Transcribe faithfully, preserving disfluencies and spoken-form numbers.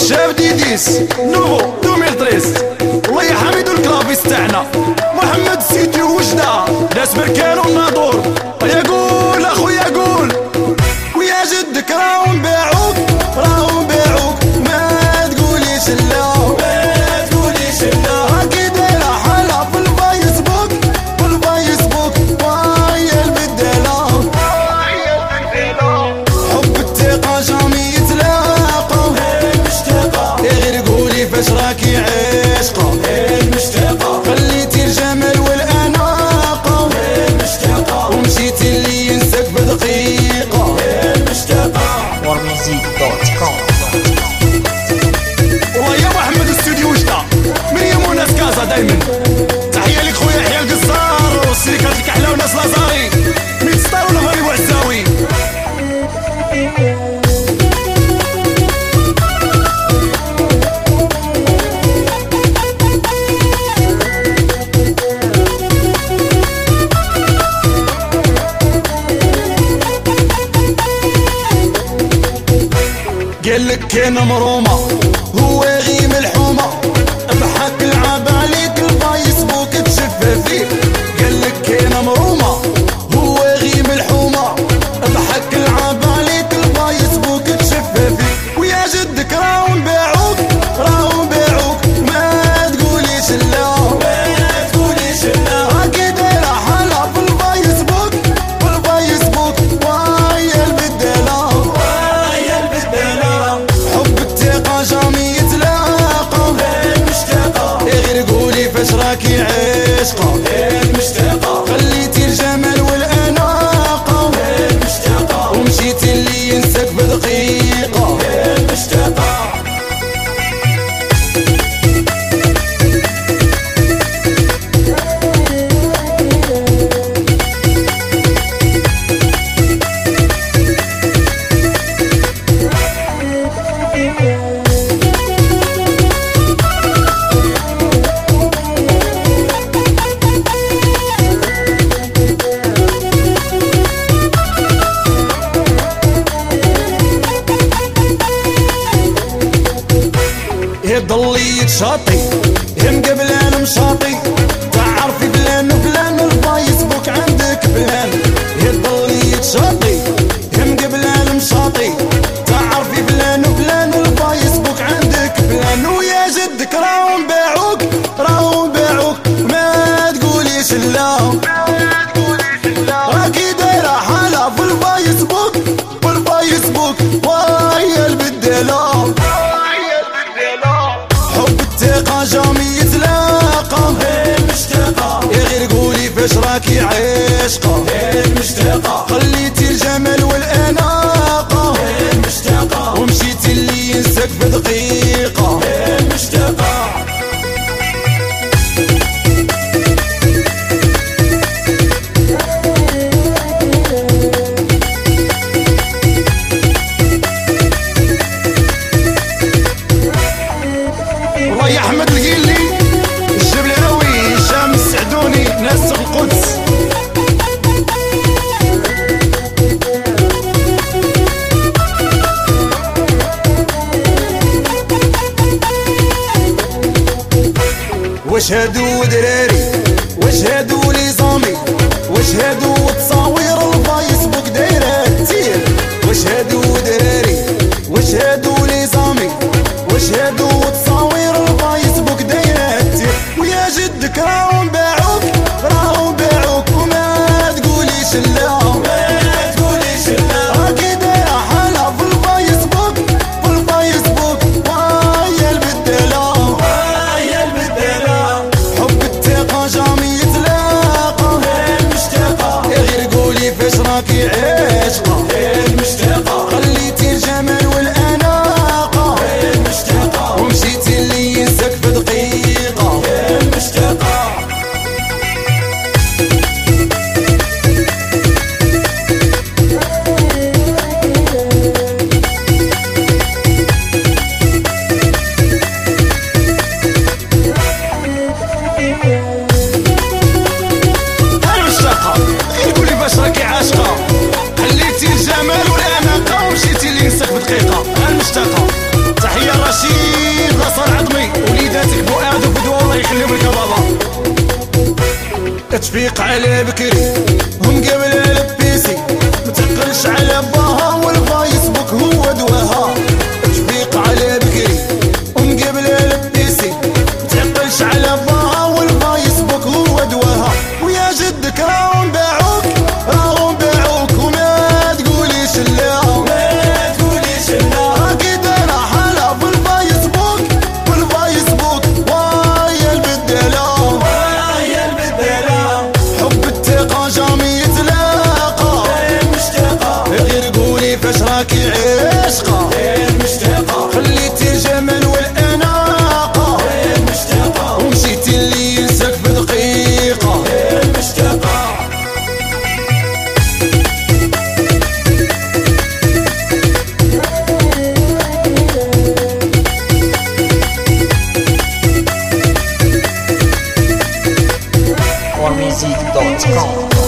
شاب ديديس نوفو ألفين وثلاثة. الله يا حميد الكلافيس تاعنا محمد السيتي وجدة ناس بركان والناظور. يقول اخويا قول ويا جدك راهم نبيعوك راهم نبيعوك ما تقوليش لا ما تقوليش لا. راكي دايره حالة في الفيسبوك في الفيسبوك ويا البدالة ويا البدالة. حب الثقة جامي يتلاقى المشتاقة غير قولي فاش راكي عشقة المشتاقة. خليتي الجمال والأناقة المشتاقة ومشيتي اللي ينساك بدقيقة المشتاقة. warmusic دوت كوم. والله يا محمد الاستوديو وجدة مريم وناس كازا دايما. تحية ليك خويا يحيى القصار والسيريكات لك احلى وناس لازاري ميت ستار ولا غريب وعزاوي. قالك كان مرومة هو غيم الحومة ضحك لعب عليك الفيسبوك تشفى فيه. قالك كان مرومة هو غيم الحومة ضحك لعب عليك الفيسبوك تشفى فيه. ويا جدك راهم نبيعوك راهم نبيعوك ما تقوليش لا ما تقوليش لا. راكي دايرة حالة في الفيسبوك في الفيسبوك ويا البدالة ويا البدالة. حب الثقة جامي يتلاقى المشتاقة غير قولي فاش راكي عشقة المشتاقة. خليتي الجمال والأناقة المشتاقة ومشيتي اللي ينساك بدقيقة المشتاقة. ضلي يتشاطي هم قبل انا مشاطي تعرفي فلان وفلان الفيسبوك عندك فلان. ضلي يتشاطي هم قبل انا مشاطي تعرفي فلان وفلان الفيسبوك عندك فلان. ويا جدك راهم نبيعوك راهم نبيعوك ما تقوليش لا ما تقوليش لا. راكي دايرة حالة في الفيسبوك في الفيسبوك ويا البدالة. الثقة جامي يتلاقى المشتاقة غير قولي فاش راكي عشقة المشتاقة. خليتي الجمال والأناقة المشتاقة ومشيتي اللي ينساك بدقيقة المشتاقة. والله يا احمد القيلي الجبلاوي هشام السعدوني ناس القدس. واش هادو دراري واش هادو لي زامي واش هادو تصاوير الفيسبوك دايره كتير. واش هادو دراري واش هادو لي زامي واش هادو تصاوير الفيسبوك دايره كتير. ويا جدك راهم نبيعوك راهم نبيعوك وما تقوليش لا ما تقوليش لا. راكي دايره حالة في الفيسبوك في الفيسبوك ويا البدالة ويا البدالة. حب الثقة جامي يتلاقى المشتاقة غير قولي فاش راكي عشقة المشتاقة. خليتي الجمال والأناقة المشتاقة ومشيتي اللي ينساك بدقيقة المشتاقة. المشتاقة غير قولي فاش راكي عاشقة. خليتي الجمال والأناقة كتفيق على بكري هم قبل البيسي متقلش على باها والفايسبوك هو دواها. تفيق على بكري هم قبل البيسي متقلش على باها والفايسبوك هو دواها. ويا جدك راهم باعوك راهم باعوك وما تقوليش لا ما تقوليش لا. اكيد انا حالة في الفايسبوك والفايسبوك ويا البدالة ويا البدالة. حب الثقة جامي يتلاقى مشتاقة غير قولي فاش راكي عشقة مشتاقة. خليتي الجمال والأناقة مشتاقة ومشيتي اللي ينساك في دقيقة مشتاقة. more music dot com.